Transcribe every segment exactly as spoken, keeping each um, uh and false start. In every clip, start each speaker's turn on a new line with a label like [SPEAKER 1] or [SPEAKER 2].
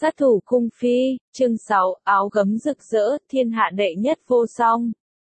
[SPEAKER 1] Sát thủ cung phi, chương sáu, áo gấm rực rỡ, thiên hạ đệ nhất vô song.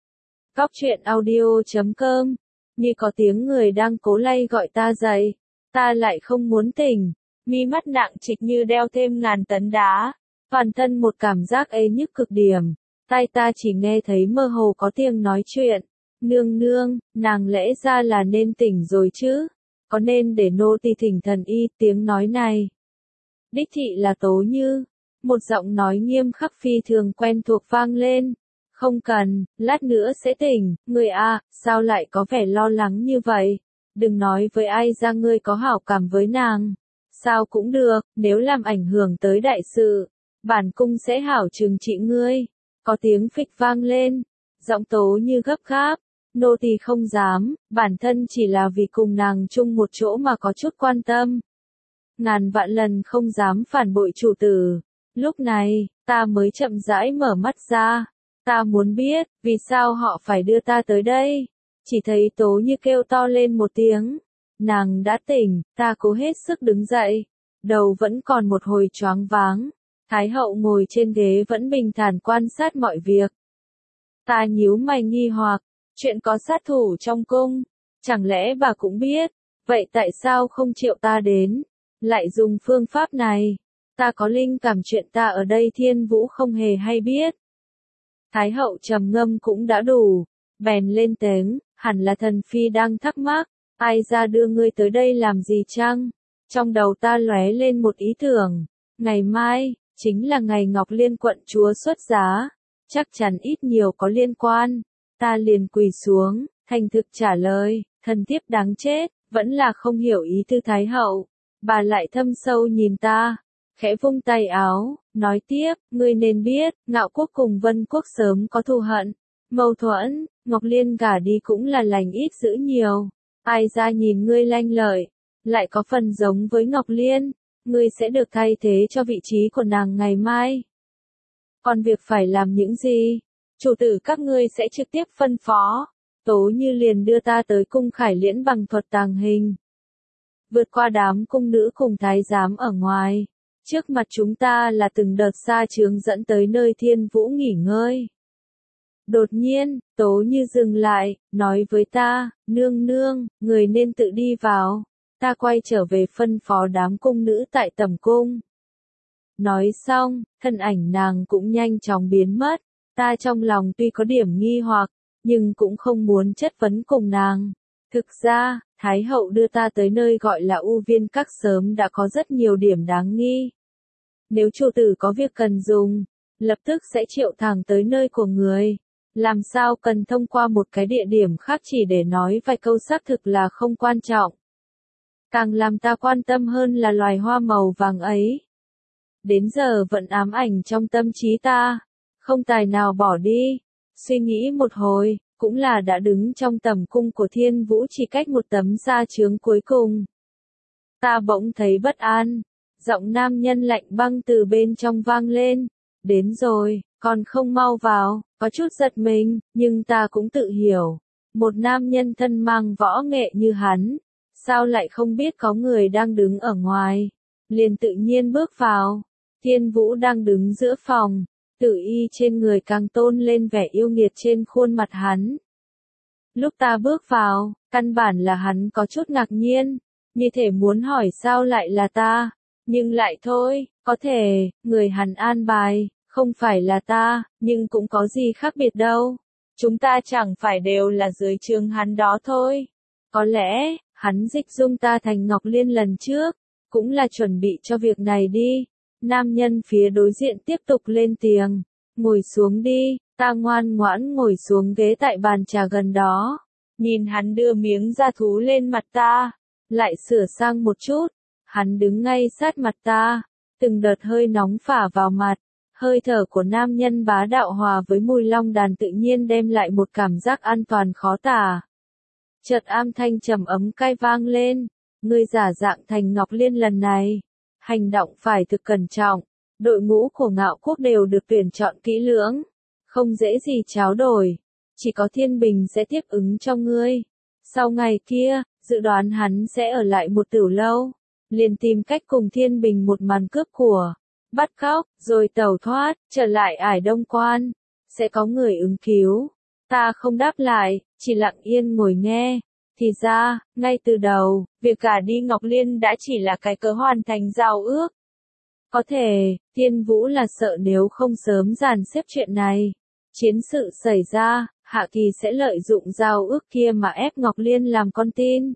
[SPEAKER 1] Góc truyện audio chấm com. Như có tiếng người đang cố lay gọi ta dậy, ta lại không muốn tỉnh, mi mắt nặng trịch như đeo thêm ngàn tấn đá, toàn thân một cảm giác ê nhức cực điểm, tai ta chỉ nghe thấy mơ hồ có tiếng nói chuyện. Nương nương, nàng lẽ ra là nên tỉnh rồi chứ, có nên để nô tỳ thỉnh thần y. Tiếng nói này đích thị là Tố Như, một giọng nói nghiêm khắc phi thường quen thuộc vang lên. Không cần, lát nữa sẽ tỉnh, người à, sao lại có vẻ lo lắng như vậy? Đừng nói với ai ra ngươi có hảo cảm với nàng. Sao cũng được, nếu làm ảnh hưởng tới đại sự, bản cung sẽ hảo trừng trị ngươi. Có tiếng phịch vang lên, giọng Tố Như gấp gáp, nô tỳ không dám, bản thân chỉ là vì cùng nàng chung một chỗ mà có chút quan tâm. Ngàn vạn lần không dám phản bội chủ tử. Lúc này, ta mới chậm rãi mở mắt ra. Ta muốn biết, vì sao họ phải đưa ta tới đây. Chỉ thấy Tố Như kêu to lên một tiếng. Nàng đã tỉnh, ta cố hết sức đứng dậy. Đầu vẫn còn một hồi choáng váng. Thái hậu ngồi trên ghế vẫn bình thản quan sát mọi việc. Ta nhíu mày nghi hoặc, chuyện có sát thủ trong cung, chẳng lẽ bà cũng biết, vậy tại sao không triệu ta đến? Lại dùng phương pháp này, ta có linh cảm chuyện ta ở đây Thiên Vũ không hề hay biết. Thái hậu trầm ngâm cũng đã đủ, bèn lên tiếng, hẳn là thần phi đang thắc mắc, ai ra đưa ngươi tới đây làm gì chăng? Trong đầu ta lóe lên một ý tưởng, ngày mai, chính là ngày Ngọc Liên quận chúa xuất giá, chắc chắn ít nhiều có liên quan. Ta liền quỳ xuống, thành thực trả lời, thần thiếp đáng chết, vẫn là không hiểu ý tư Thái hậu. Bà lại thâm sâu nhìn ta, khẽ vung tay áo, nói tiếp, ngươi nên biết, Ngạo quốc cùng Vân quốc sớm có thù hận, mâu thuẫn, Ngọc Liên gả đi cũng là lành ít dữ nhiều, ai ra nhìn ngươi lanh lợi, lại có phần giống với Ngọc Liên, ngươi sẽ được thay thế cho vị trí của nàng ngày mai. Còn việc phải làm những gì, chủ tử các ngươi sẽ trực tiếp phân phó. Tố Như liền đưa ta tới cung Khải Liễn bằng thuật tàng hình. Vượt qua đám cung nữ cùng thái giám ở ngoài, trước mặt chúng ta là từng đợt sa chướng dẫn tới nơi Thiên Vũ nghỉ ngơi. Đột nhiên, Tố Như dừng lại, nói với ta, nương nương, người nên tự đi vào. Ta quay trở về phân phó đám cung nữ tại tẩm cung. Nói xong, thân ảnh nàng cũng nhanh chóng biến mất. Ta trong lòng tuy có điểm nghi hoặc, nhưng cũng không muốn chất vấn cùng nàng. Thực ra, Thái hậu đưa ta tới nơi gọi là U Viên Các sớm đã có rất nhiều điểm đáng nghi. Nếu chủ tử có việc cần dùng, lập tức sẽ triệu thẳng tới nơi của người. Làm sao cần thông qua một cái địa điểm khác chỉ để nói vài câu xác thực là không quan trọng. Càng làm ta quan tâm hơn là loài hoa màu vàng ấy. Đến giờ vẫn ám ảnh trong tâm trí ta, không tài nào bỏ đi. Suy nghĩ một hồi, cũng là đã đứng trong tầm cung của Thiên Vũ chỉ cách một tấm sa chướng cuối cùng. Ta bỗng thấy bất an, giọng nam nhân lạnh băng từ bên trong vang lên, đến rồi, còn không mau vào, có chút giật mình, nhưng ta cũng tự hiểu, một nam nhân thân mang võ nghệ như hắn, sao lại không biết có người đang đứng ở ngoài, liền tự nhiên bước vào. Thiên Vũ đang đứng giữa phòng. Tử y trên người càng tôn lên vẻ yêu nghiệt trên khuôn mặt hắn. Lúc ta bước vào, căn bản là hắn có chút ngạc nhiên, như thể muốn hỏi sao lại là ta, nhưng lại thôi, có thể, người hắn an bài, không phải là ta, nhưng cũng có gì khác biệt đâu. Chúng ta chẳng phải đều là dưới trướng hắn đó thôi. Có lẽ, hắn dịch dung ta thành Ngọc Liên lần trước, cũng là chuẩn bị cho việc này đi. Nam nhân phía đối diện tiếp tục lên tiếng, ngồi xuống đi. Ta ngoan ngoãn ngồi xuống ghế tại bàn trà gần đó, nhìn hắn đưa miếng da thú lên mặt ta, lại sửa sang một chút, hắn đứng ngay sát mặt ta, từng đợt hơi nóng phả vào mặt, hơi thở của nam nhân bá đạo hòa với mùi long đàn tự nhiên đem lại một cảm giác an toàn khó tả. Chợt âm thanh trầm ấm cay vang lên, ngươi giả dạng thành Ngọc Liên lần này, hành động phải thực cẩn trọng, đội ngũ của Ngạo quốc đều được tuyển chọn kỹ lưỡng, không dễ gì tráo đổi, chỉ có Thiên Bình sẽ tiếp ứng cho ngươi. Sau ngày kia, dự đoán hắn sẽ ở lại một tiểu lâu, liền tìm cách cùng Thiên Bình một màn cướp của. bắt cóc, rồi tẩu thoát, trở lại Ải Đông Quan. Sẽ có người ứng cứu. Ta không đáp lại, chỉ lặng yên ngồi nghe. Thì ra, ngay từ đầu, việc gả đi Ngọc Liên đã chỉ là cái cớ hoàn thành giao ước. Có thể, Thiên Vũ là sợ nếu không sớm dàn xếp chuyện này, chiến sự xảy ra, Hạ Kỳ sẽ lợi dụng giao ước kia mà ép Ngọc Liên làm con tin.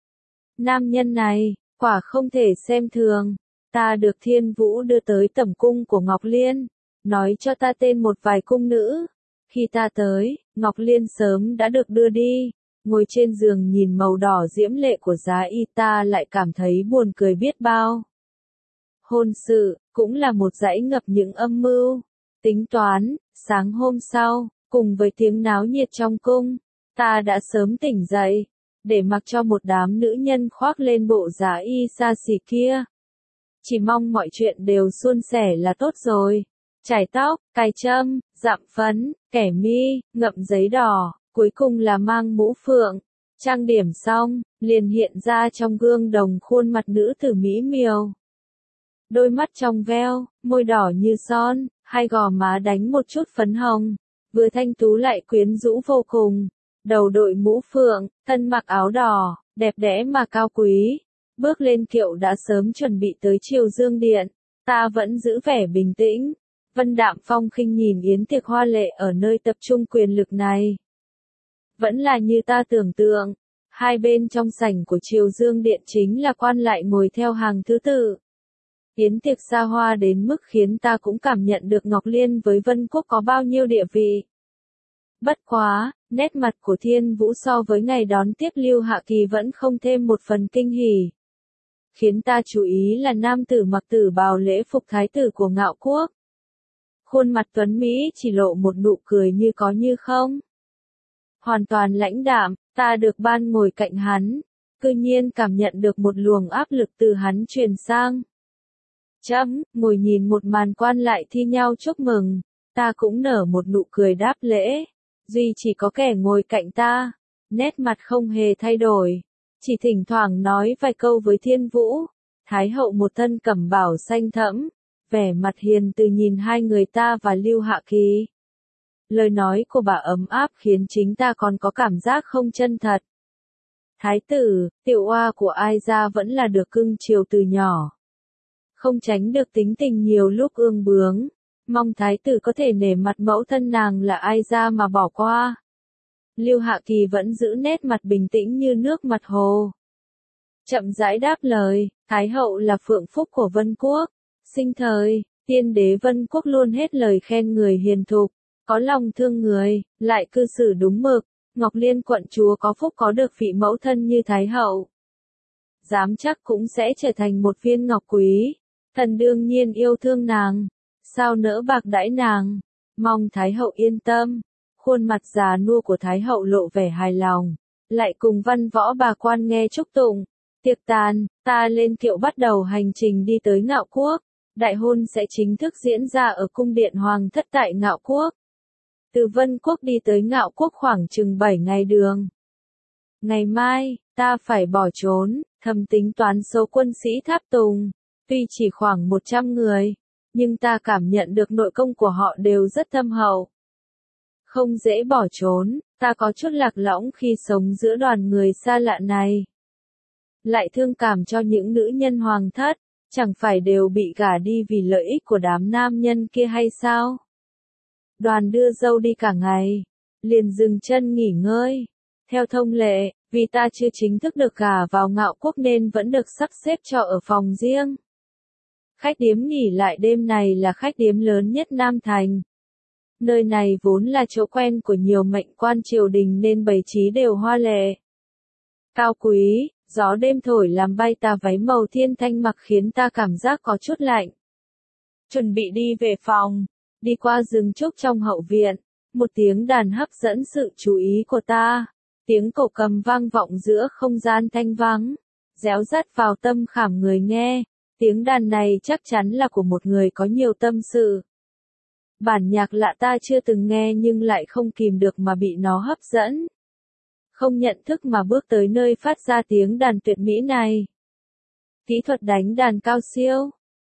[SPEAKER 1] Nam nhân này, quả không thể xem thường. Ta được Thiên Vũ đưa tới tẩm cung của Ngọc Liên, nói cho ta tên một vài cung nữ. Khi ta tới, Ngọc Liên sớm đã được đưa đi. Ngồi trên giường nhìn màu đỏ diễm lệ của giá y, ta lại cảm thấy buồn cười biết bao. Hôn sự, cũng là một dãy ngập những âm mưu, tính toán. Sáng hôm sau, cùng với tiếng náo nhiệt trong cung, ta đã sớm tỉnh dậy, để mặc cho một đám nữ nhân khoác lên bộ giá y xa xỉ kia. Chỉ mong mọi chuyện đều suôn sẻ là tốt rồi. Chải tóc, cài trâm, dặm phấn, kẻ mi, ngậm giấy đỏ, cuối cùng là mang mũ phượng. Trang điểm xong, liền hiện ra trong gương đồng khuôn mặt nữ tử mỹ miều. Đôi mắt trong veo, môi đỏ như son, hai gò má đánh một chút phấn hồng, vừa thanh tú lại quyến rũ vô cùng. Đầu đội mũ phượng, thân mặc áo đỏ, đẹp đẽ mà cao quý. Bước lên kiệu đã sớm chuẩn bị tới Triều Dương Điện. Ta vẫn giữ vẻ bình tĩnh, vân đạm phong khinh nhìn yến tiệc hoa lệ ở nơi tập trung quyền lực này. Vẫn là như ta tưởng tượng, hai bên trong sảnh của Triều Dương Điện chính là quan lại ngồi theo hàng thứ tự. Yến tiệc xa hoa đến mức khiến ta cũng cảm nhận được Ngọc Liên với Vân Quốc có bao nhiêu địa vị. Bất quá, nét mặt của Thiên Vũ so với ngày đón tiếp Lưu Hạ Kỳ vẫn không thêm một phần kinh hỉ. Khiến ta chú ý là nam tử mặc tử bào lễ phục thái tử của Ngạo Quốc. Khuôn mặt tuấn Mỹ chỉ lộ một nụ cười như có như không. Hoàn toàn lãnh đạm, ta được ban ngồi cạnh hắn, cư nhiên cảm nhận được một luồng áp lực từ hắn truyền sang. Chấm, ngồi nhìn một màn quan lại thi nhau chúc mừng, ta cũng nở một nụ cười đáp lễ. Duy chỉ có kẻ ngồi cạnh ta, nét mặt không hề thay đổi, chỉ thỉnh thoảng nói vài câu với Thiên Vũ. Thái hậu một thân cẩm bào xanh thẫm, vẻ mặt hiền từ nhìn hai người ta và Lưu Hạ Kỳ. Lời nói của bà ấm áp khiến chính ta còn có cảm giác không chân thật. Thái tử, tiểu oa của Ai Gia vẫn là được cưng chiều từ nhỏ. Không tránh được tính tình nhiều lúc ương bướng. Mong thái tử có thể nể mặt mẫu thân nàng là Ai Gia mà bỏ qua. Lưu Hạ Kỳ vẫn giữ nét mặt bình tĩnh như nước mặt hồ. Chậm rãi đáp lời, Thái hậu là phượng phúc của Vân Quốc. Sinh thời, tiên đế Vân Quốc luôn hết lời khen người hiền thục, có lòng thương người, lại cư xử đúng mực. Ngọc Liên quận chúa có phúc có được vị mẫu thân như Thái hậu. Dám chắc cũng sẽ trở thành một viên ngọc quý. Thần đương nhiên yêu thương nàng. Sao nỡ bạc đãi nàng, mong Thái hậu yên tâm. Khuôn mặt già nua của Thái hậu lộ vẻ hài lòng, lại cùng văn võ bà quan nghe chúc tụng. Tiệc tàn, ta lên kiệu bắt đầu hành trình đi tới Ngạo Quốc. Đại hôn sẽ chính thức diễn ra ở cung điện Hoàng thất tại Ngạo Quốc. Từ Vân Quốc đi tới Ngạo Quốc khoảng chừng bảy ngày đường. Ngày mai, ta phải bỏ trốn, thầm tính toán số quân sĩ tháp tùng. Tuy chỉ khoảng một trăm người, nhưng ta cảm nhận được nội công của họ đều rất thâm hậu. Không dễ bỏ trốn, ta có chút lạc lõng khi sống giữa đoàn người xa lạ này. Lại thương cảm cho những nữ nhân hoàng thất, chẳng phải đều bị gả đi vì lợi ích của đám nam nhân kia hay sao? Đoàn đưa dâu đi cả ngày, liền dừng chân nghỉ ngơi. Theo thông lệ, vì ta chưa chính thức được gả vào Ngạo Quốc nên vẫn được sắp xếp cho ở phòng riêng. Khách điếm nghỉ lại đêm này là khách điếm lớn nhất Nam Thành. Nơi này vốn là chỗ quen của nhiều mệnh quan triều đình nên bày trí đều hoa lệ. Cao quý, gió đêm thổi làm bay tà váy màu thiên thanh mặc khiến ta cảm giác có chút lạnh. Chuẩn bị đi về phòng, đi qua rừng trúc trong hậu viện, một tiếng đàn hấp dẫn sự chú ý của ta. Tiếng cổ cầm vang vọng giữa không gian thanh vắng, réo rắt vào tâm khảm người nghe. Tiếng đàn này chắc chắn là của một người có nhiều tâm sự. Bản nhạc lạ ta chưa từng nghe nhưng lại không kìm được mà bị nó hấp dẫn. Không nhận thức mà bước tới nơi phát ra tiếng đàn tuyệt mỹ này. Kỹ thuật đánh đàn cao siêu,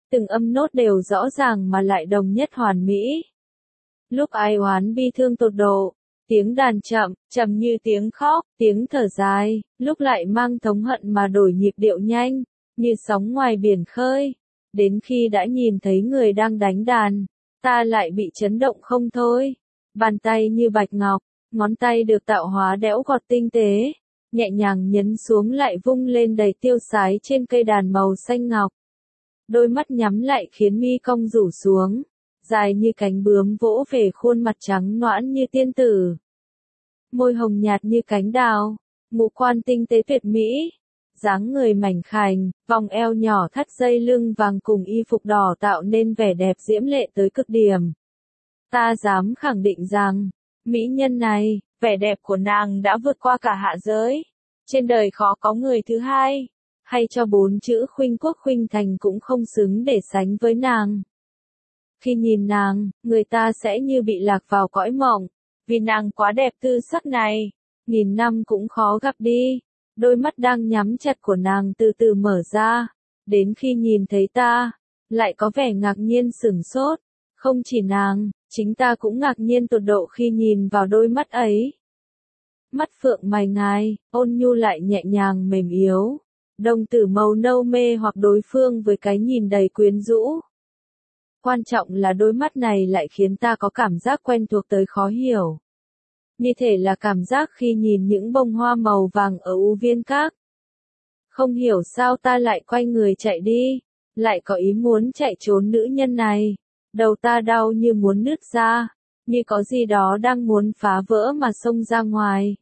[SPEAKER 1] Từng âm nốt đều rõ ràng mà lại đồng nhất hoàn mỹ. Lúc ai oán bi thương tột độ, tiếng đàn chậm, trầm như tiếng khóc, tiếng thở dài, lúc lại mang thống hận mà đổi nhịp điệu nhanh, như sóng ngoài biển khơi. Đến khi đã nhìn thấy người đang đánh đàn, ta lại bị chấn động không thôi. Bàn tay như bạch ngọc, ngón tay được tạo hóa đẽo gọt tinh tế, nhẹ nhàng nhấn xuống lại vung lên đầy tiêu sái trên cây đàn màu xanh ngọc. Đôi mắt nhắm lại khiến mi cong rủ xuống, dài như cánh bướm vỗ về khuôn mặt trắng nõn như tiên tử. Môi hồng nhạt như cánh đào, ngũ quan tinh tế tuyệt mỹ, dáng người mảnh khảnh, vòng eo nhỏ thắt dây lưng vàng cùng y phục đỏ tạo nên vẻ đẹp diễm lệ tới cực điểm. Ta dám khẳng định rằng, mỹ nhân này, vẻ đẹp của nàng đã vượt qua cả hạ giới. Trên đời khó có người thứ hai, hay cho bốn chữ khuynh quốc khuynh thành cũng không xứng để sánh với nàng. Khi nhìn nàng, người ta sẽ như bị lạc vào cõi mộng, vì nàng quá đẹp tư sắc này, nghìn năm cũng khó gặp đi. Đôi mắt đang nhắm chặt của nàng từ từ mở ra, đến khi nhìn thấy ta, lại có vẻ ngạc nhiên sửng sốt. Không chỉ nàng, chính ta cũng ngạc nhiên tột độ khi nhìn vào đôi mắt ấy. Mắt phượng mày ngài, ôn nhu lại nhẹ nhàng mềm yếu, đồng tử màu nâu mê hoặc đối phương với cái nhìn đầy quyến rũ. Quan trọng là đôi mắt này lại khiến ta có cảm giác quen thuộc tới khó hiểu. Như thể là cảm giác khi nhìn những bông hoa màu vàng ở U Viên Các. Không hiểu sao ta lại quay người chạy đi, lại có ý muốn chạy trốn nữ nhân này. Đầu ta đau như muốn nứt ra, như có gì đó đang muốn phá vỡ mà xông ra ngoài.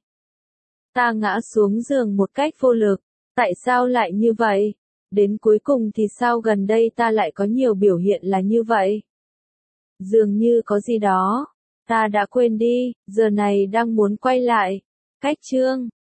[SPEAKER 1] Ta ngã xuống giường một cách vô lực, tại sao lại như vậy? Đến cuối cùng thì sao gần đây ta lại có nhiều biểu hiện là như vậy? Dường như có gì đó, ta đã quên đi, giờ này đang muốn quay lại. Cách chương